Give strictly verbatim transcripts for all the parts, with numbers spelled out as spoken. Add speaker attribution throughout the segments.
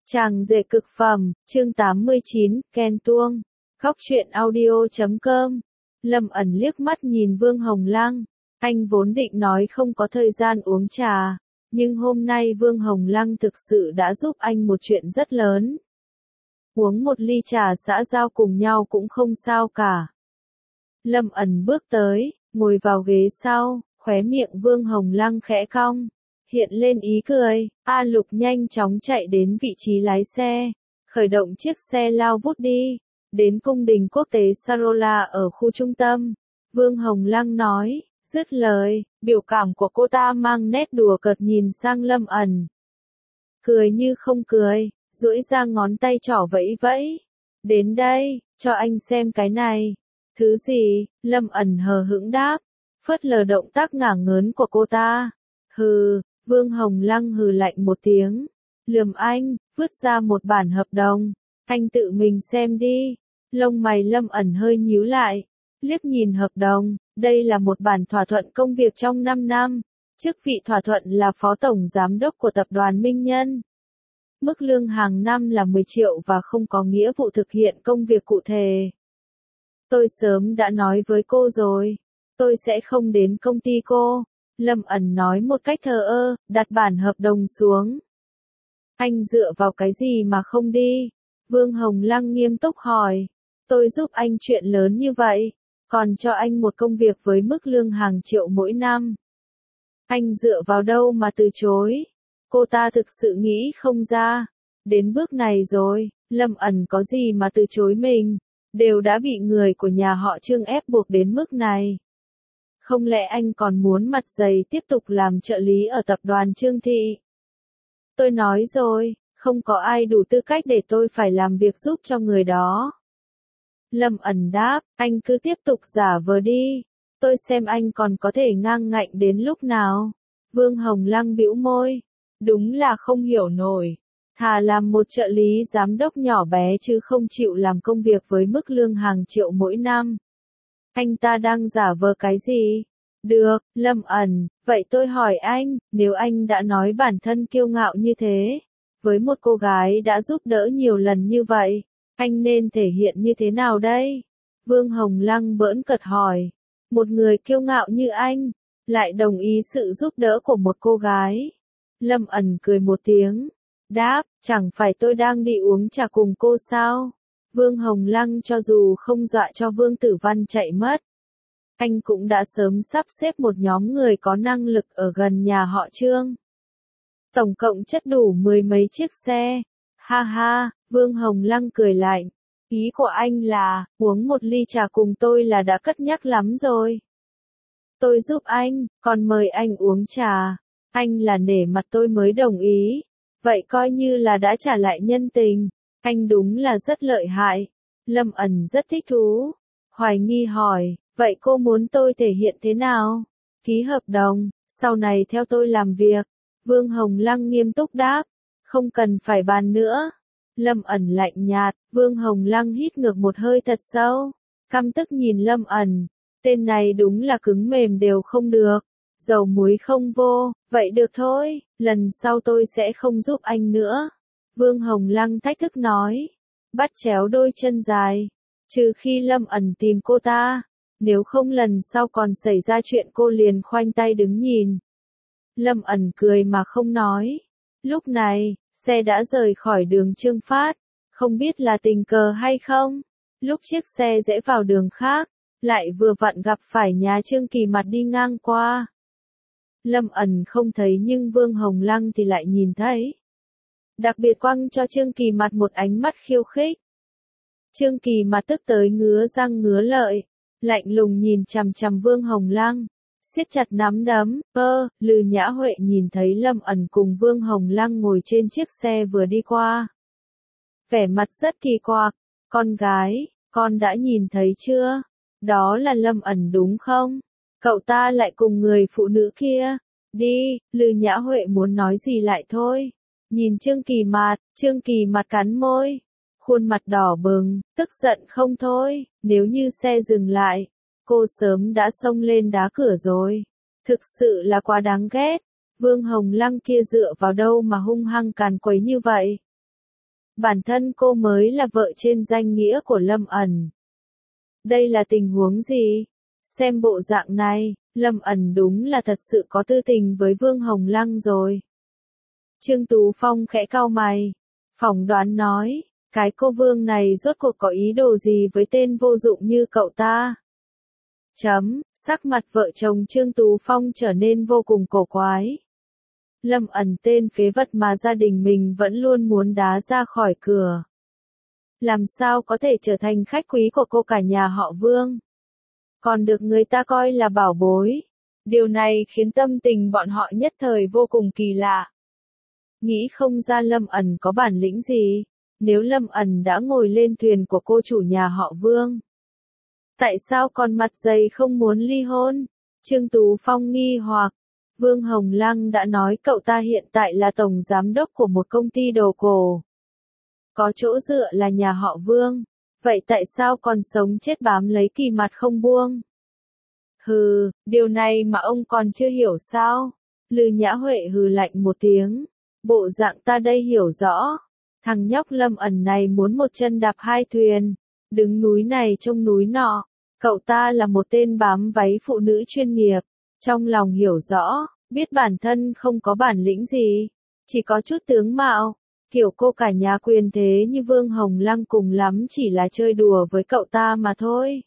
Speaker 1: Chàng rể cực phẩm, chương tám mươi chín, Ken Tuông. Góc truyện audio chấm com. Lâm ẩn liếc mắt nhìn Vương Hồng Lăng. Anh vốn định nói không có thời gian uống trà, nhưng hôm nay Vương Hồng Lăng thực sự đã giúp anh một chuyện rất lớn. Uống một ly trà xã giao cùng nhau cũng không sao cả. Lâm ẩn bước tới, ngồi vào ghế sau, khóe miệng Vương Hồng Lăng khẽ cong. Hiện lên ý cười, A Lục nhanh chóng chạy đến vị trí lái xe, khởi động chiếc xe lao vút đi, đến cung đình quốc tế Sarola ở khu trung tâm. Vương Hồng Lăng nói, dứt lời, biểu cảm của cô ta mang nét đùa cợt nhìn sang Lâm ẩn. Cười như không cười, duỗi ra ngón tay trỏ vẫy vẫy. Đến đây, cho anh xem cái này. Thứ gì? Lâm ẩn hờ hững đáp, phớt lờ động tác ngả ngớn của cô ta. Hừ. Vương Hồng Lăng hừ lạnh một tiếng, lườm anh, vứt ra một bản hợp đồng, anh tự mình xem đi. Lông mày Lâm ẩn hơi nhíu lại, liếc nhìn hợp đồng, đây là một bản thỏa thuận công việc trong năm năm, chức vị thỏa thuận là phó tổng giám đốc của tập đoàn Minh Nhân. Mức lương hàng năm là mười triệu và không có nghĩa vụ thực hiện công việc cụ thể. Tôi sớm đã nói với cô rồi, tôi sẽ không đến công ty cô. Lâm ẩn nói một cách thờ ơ, đặt bản hợp đồng xuống. Anh dựa vào cái gì mà không đi? Vương Hồng Lăng nghiêm túc hỏi. Tôi giúp anh chuyện lớn như vậy, còn cho anh một công việc với mức lương hàng triệu mỗi năm. Anh dựa vào đâu mà từ chối? Cô ta thực sự nghĩ không ra. Đến bước này rồi, Lâm ẩn có gì mà từ chối mình, đều đã bị người của nhà họ Trương ép buộc đến mức này. Không lẽ anh còn muốn mặt dày tiếp tục làm trợ lý ở tập đoàn Trương Thị? Tôi nói rồi, không có ai đủ tư cách để tôi phải làm việc giúp cho người đó. Lâm ẩn đáp, anh cứ tiếp tục giả vờ đi. Tôi xem anh còn có thể ngang ngạnh đến lúc nào. Vương Hồng Lăng bĩu môi. Đúng là không hiểu nổi. Thà làm một trợ lý giám đốc nhỏ bé chứ không chịu làm công việc với mức lương hàng triệu mỗi năm. Anh ta đang giả vờ cái gì? Được, Lâm ẩn, vậy tôi hỏi anh, nếu anh đã nói bản thân kiêu ngạo như thế, với một cô gái đã giúp đỡ nhiều lần như vậy, anh nên thể hiện như thế nào đây? Vương Hồng Lăng bỡn cợt hỏi, một người kiêu ngạo như anh, lại đồng ý sự giúp đỡ của một cô gái. Lâm ẩn cười một tiếng, đáp, chẳng phải tôi đang đi uống trà cùng cô sao? Vương Hồng Lăng cho dù không dọa cho Vương Tử Văn chạy mất, anh cũng đã sớm sắp xếp một nhóm người có năng lực ở gần nhà họ Trương. Tổng cộng chất đủ mười mấy chiếc xe. Ha ha, Vương Hồng Lăng cười lạnh. Ý của anh là, uống một ly trà cùng tôi là đã cất nhắc lắm rồi. Tôi giúp anh, còn mời anh uống trà. Anh là nể mặt tôi mới đồng ý. Vậy coi như là đã trả lại nhân tình. Anh đúng là rất lợi hại. Lâm ẩn rất thích thú. Hoài nghi hỏi, vậy cô muốn tôi thể hiện thế nào? Ký hợp đồng, sau này theo tôi làm việc. Vương Hồng Lăng nghiêm túc đáp, không cần phải bàn nữa. Lâm ẩn lạnh nhạt, Vương Hồng Lăng hít ngược một hơi thật sâu. Căm tức nhìn Lâm ẩn, tên này đúng là cứng mềm đều không được. Dầu muối không vô, vậy được thôi, lần sau tôi sẽ không giúp anh nữa. Vương Hồng Lăng thách thức nói, bắt chéo đôi chân dài, trừ khi Lâm ẩn tìm cô ta, nếu không lần sau còn xảy ra chuyện cô liền khoanh tay đứng nhìn. Lâm ẩn cười mà không nói. Lúc này, xe đã rời khỏi đường Trương Phát, không biết là tình cờ hay không. Lúc chiếc xe rẽ vào đường khác, lại vừa vặn gặp phải nhà Trương Kỳ Mặt đi ngang qua. Lâm ẩn không thấy nhưng Vương Hồng Lăng thì lại nhìn thấy. Đặc biệt quăng cho Trương Kỳ Mặt một ánh mắt khiêu khích. Trương Kỳ Mặt tức tới ngứa răng ngứa lợi, lạnh lùng nhìn chằm chằm Vương Hồng Lăng, siết chặt nắm đấm. Ơ, Lư Nhã Huệ nhìn thấy Lâm ẩn cùng Vương Hồng Lăng ngồi trên chiếc xe vừa đi qua. Vẻ mặt rất kỳ quặc, con gái, con đã nhìn thấy chưa? Đó là Lâm ẩn đúng không? Cậu ta lại cùng người phụ nữ kia. Đi, Lư Nhã Huệ muốn nói gì lại thôi. Nhìn Trương Kỳ Mặt, Trương Kỳ Mặt cắn môi. Khuôn mặt đỏ bừng, tức giận không thôi, nếu như xe dừng lại, cô sớm đã xông lên đá cửa rồi. Thực sự là quá đáng ghét. Vương Hồng Lăng kia dựa vào đâu mà hung hăng càn quấy như vậy? Bản thân cô mới là vợ trên danh nghĩa của Lâm ẩn. Đây là tình huống gì? Xem bộ dạng này, Lâm ẩn đúng là thật sự có tư tình với Vương Hồng Lăng rồi. Trương Tú Phong khẽ cau mày, phỏng đoán nói, cái cô Vương này rốt cuộc có ý đồ gì với tên vô dụng như cậu ta? Chấm, sắc mặt vợ chồng Trương Tú Phong trở nên vô cùng cổ quái. Lâm ẩn tên phế vật mà gia đình mình vẫn luôn muốn đá ra khỏi cửa. Làm sao có thể trở thành khách quý của cô cả nhà họ Vương? Còn được người ta coi là bảo bối. Điều này khiến tâm tình bọn họ nhất thời vô cùng kỳ lạ. Nghĩ không ra Lâm ẩn có bản lĩnh gì, nếu Lâm ẩn đã ngồi lên thuyền của cô chủ nhà họ Vương. Tại sao còn mặt dày không muốn ly hôn? Trương Tú Phong nghi hoặc, Vương Hồng Lăng đã nói cậu ta hiện tại là tổng giám đốc của một công ty đồ cổ. Có chỗ dựa là nhà họ Vương, vậy tại sao còn sống chết bám lấy Kỳ Mặt không buông? Hừ, điều này mà ông còn chưa hiểu sao? Lư Nhã Huệ hừ lạnh một tiếng, bộ dạng ta đây hiểu rõ. Thằng nhóc Lâm ẩn này muốn một chân đạp hai thuyền, đứng núi này trông núi nọ. Cậu ta là một tên bám váy phụ nữ chuyên nghiệp, trong lòng hiểu rõ, biết bản thân không có bản lĩnh gì, chỉ có chút tướng mạo. Kiểu cô cả nhà quyền thế như Vương Hồng Lăng cùng lắm chỉ là chơi đùa với cậu ta mà thôi.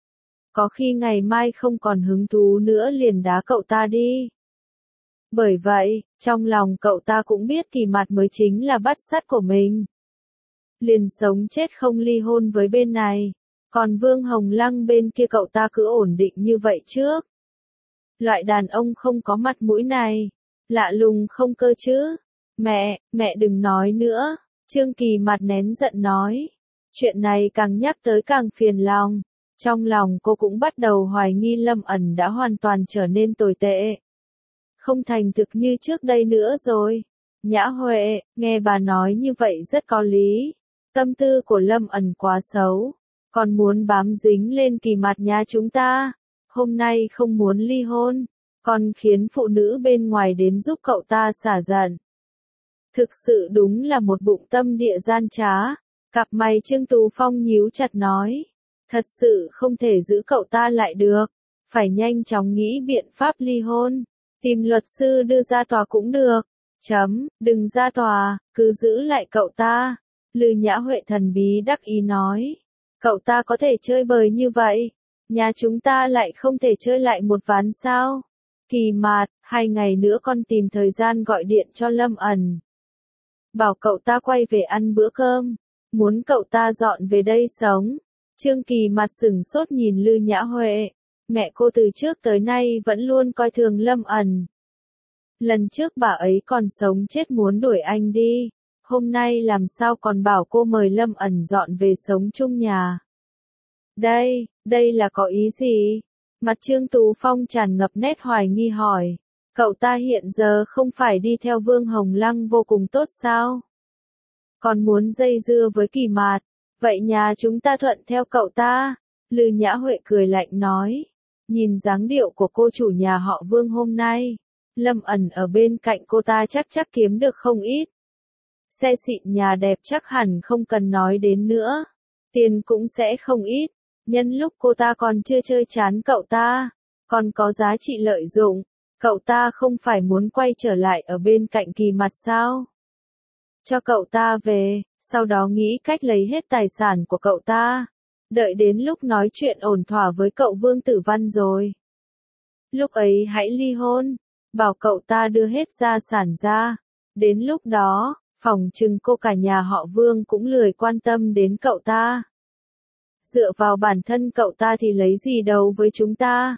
Speaker 1: Có khi ngày mai không còn hứng thú nữa liền đá cậu ta đi. Bởi vậy, trong lòng cậu ta cũng biết Kỳ Mặt mới chính là bắt sắt của mình. Liền sống chết không ly hôn với bên này. Còn Vương Hồng Lăng bên kia cậu ta cứ ổn định như vậy trước. Loại đàn ông không có mặt mũi này. Lạ lùng không cơ chứ. Mẹ, mẹ đừng nói nữa. Trương Kỳ Mặt nén giận nói. Chuyện này càng nhắc tới càng phiền lòng. Trong lòng cô cũng bắt đầu hoài nghi Lâm ẩn đã hoàn toàn trở nên tồi tệ. Không thành thực như trước đây nữa rồi. Nhã Huệ, nghe bà nói như vậy rất có lý. Tâm tư của Lâm ẩn quá xấu. Còn muốn bám dính lên Kỳ Mặt nhà chúng ta. Hôm nay không muốn ly hôn. Còn khiến phụ nữ bên ngoài đến giúp cậu ta xả giận. Thực sự đúng là một bụng tâm địa gian trá. Cặp mày Trương Tú Phong nhíu chặt nói. Thật sự không thể giữ cậu ta lại được. Phải nhanh chóng nghĩ biện pháp ly hôn. Tìm luật sư đưa ra tòa cũng được. Chấm, đừng ra tòa, cứ giữ lại cậu ta. Lư Nhã Huệ thần bí đắc ý nói. Cậu ta có thể chơi bời như vậy. Nhà chúng ta lại không thể chơi lại một ván sao? Kỳ Mặt, hai ngày nữa con tìm thời gian gọi điện cho Lâm ẩn. Bảo cậu ta quay về ăn bữa cơm. Muốn cậu ta dọn về đây sống. Trương Kỳ Mặt sửng sốt nhìn Lư Nhã Huệ. Mẹ cô từ trước tới nay vẫn luôn coi thường Lâm ẩn. Lần trước bà ấy còn sống chết muốn đuổi anh đi. Hôm nay làm sao còn bảo cô mời Lâm ẩn dọn về sống chung nhà. Đây, đây là có ý gì? Mặt Trương Tú Phong tràn ngập nét hoài nghi hỏi. Cậu ta hiện giờ không phải đi theo Vương Hồng Lăng vô cùng tốt sao? Còn muốn dây dưa với Kỳ Mặt. Vậy nhà chúng ta thuận theo cậu ta. Lư Nhã Huệ cười lạnh nói. Nhìn dáng điệu của cô chủ nhà họ Vương hôm nay. Lâm ẩn ở bên cạnh cô ta chắc chắc kiếm được không ít. Xe xịn nhà đẹp chắc hẳn không cần nói đến nữa. Tiền cũng sẽ không ít. Nhân lúc cô ta còn chưa chơi chán cậu ta. Còn có giá trị lợi dụng. Cậu ta không phải muốn quay trở lại ở bên cạnh Kỳ Mặt sao? Cho cậu ta về, sau đó nghĩ cách lấy hết tài sản của cậu ta. Đợi đến lúc nói chuyện ổn thỏa với cậu Vương Tử Văn rồi. Lúc ấy hãy ly hôn. Bảo cậu ta đưa hết gia sản ra. Đến lúc đó, phỏng chừng cô cả nhà họ Vương cũng lười quan tâm đến cậu ta. Dựa vào bản thân cậu ta thì lấy gì đấu với chúng ta?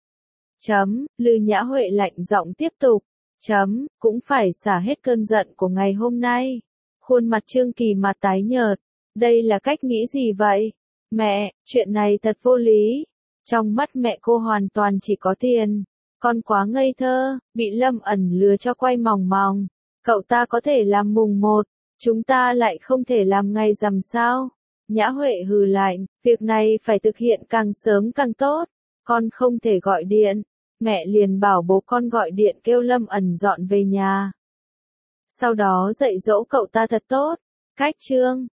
Speaker 1: Chấm, Lư Nhã Huệ lạnh giọng tiếp tục. Chấm, cũng phải xả hết cơn giận của ngày hôm nay. Khuôn mặt Trương Kỳ Mặt tái nhợt. Đây là cách nghĩ gì vậy? Mẹ, chuyện này thật vô lý. Trong mắt mẹ cô hoàn toàn chỉ có tiền. Con quá ngây thơ, bị Lâm ẩn lừa cho quay mòng mòng. Cậu ta có thể làm mùng một, chúng ta lại không thể làm ngày rằm sao? Nhã Huệ hừ lạnh, việc này phải thực hiện càng sớm càng tốt. Con không thể gọi điện. Mẹ liền bảo bố con gọi điện kêu Lâm ẩn dọn về nhà. Sau đó dạy dỗ cậu ta thật tốt. Cách chương